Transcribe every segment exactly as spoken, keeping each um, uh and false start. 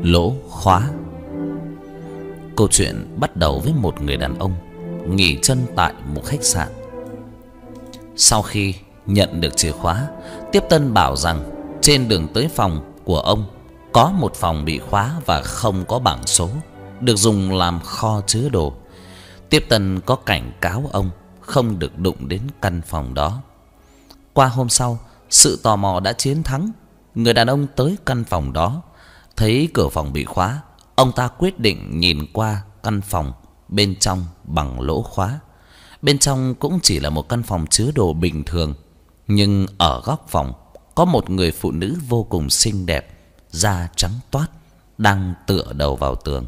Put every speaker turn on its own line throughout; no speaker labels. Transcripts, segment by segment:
Lỗ khóa. Câu chuyện bắt đầu với một người đàn ông nghỉ chân tại một khách sạn. Sau khi nhận được chìa khóa, tiếp tân bảo rằng trên đường tới phòng của ông có một phòng bị khóa và không có bảng số, được dùng làm kho chứa đồ. Tiếp tân có cảnh cáo ông không được đụng đến căn phòng đó. Qua hôm sau, sự tò mò đã chiến thắng. Người đàn ông tới căn phòng đó, thấy cửa phòng bị khóa. Ông ta quyết định nhìn qua căn phòng bên trong bằng lỗ khóa. Bên trong cũng chỉ là một căn phòng chứa đồ bình thường, nhưng ở góc phòng có một người phụ nữ vô cùng xinh đẹp, da trắng toát, đang tựa đầu vào tường.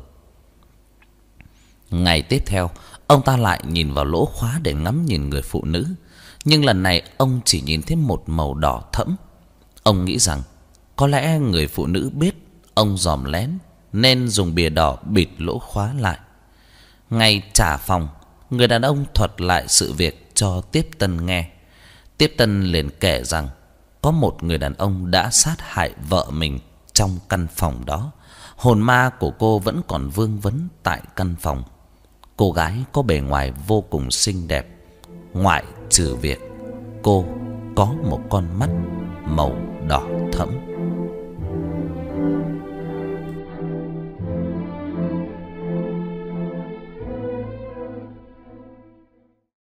Ngày tiếp theo, ông ta lại nhìn vào lỗ khóa để ngắm nhìn người phụ nữ, nhưng lần này ông chỉ nhìn thấy một màu đỏ thẫm. Ông nghĩ rằng có lẽ người phụ nữ biết ông dòm lén nên dùng bìa đỏ bịt lỗ khóa lại. Ngày trả phòng, người đàn ông thuật lại sự việc cho tiếp tân nghe. Tiếp tân liền kể rằng có một người đàn ông đã sát hại vợ mình trong căn phòng đó. Hồn ma của cô vẫn còn vương vấn tại căn phòng. Cô gái có bề ngoài vô cùng xinh đẹp, ngoại trừ việc cô có một con mắt màu đỏ thẫm.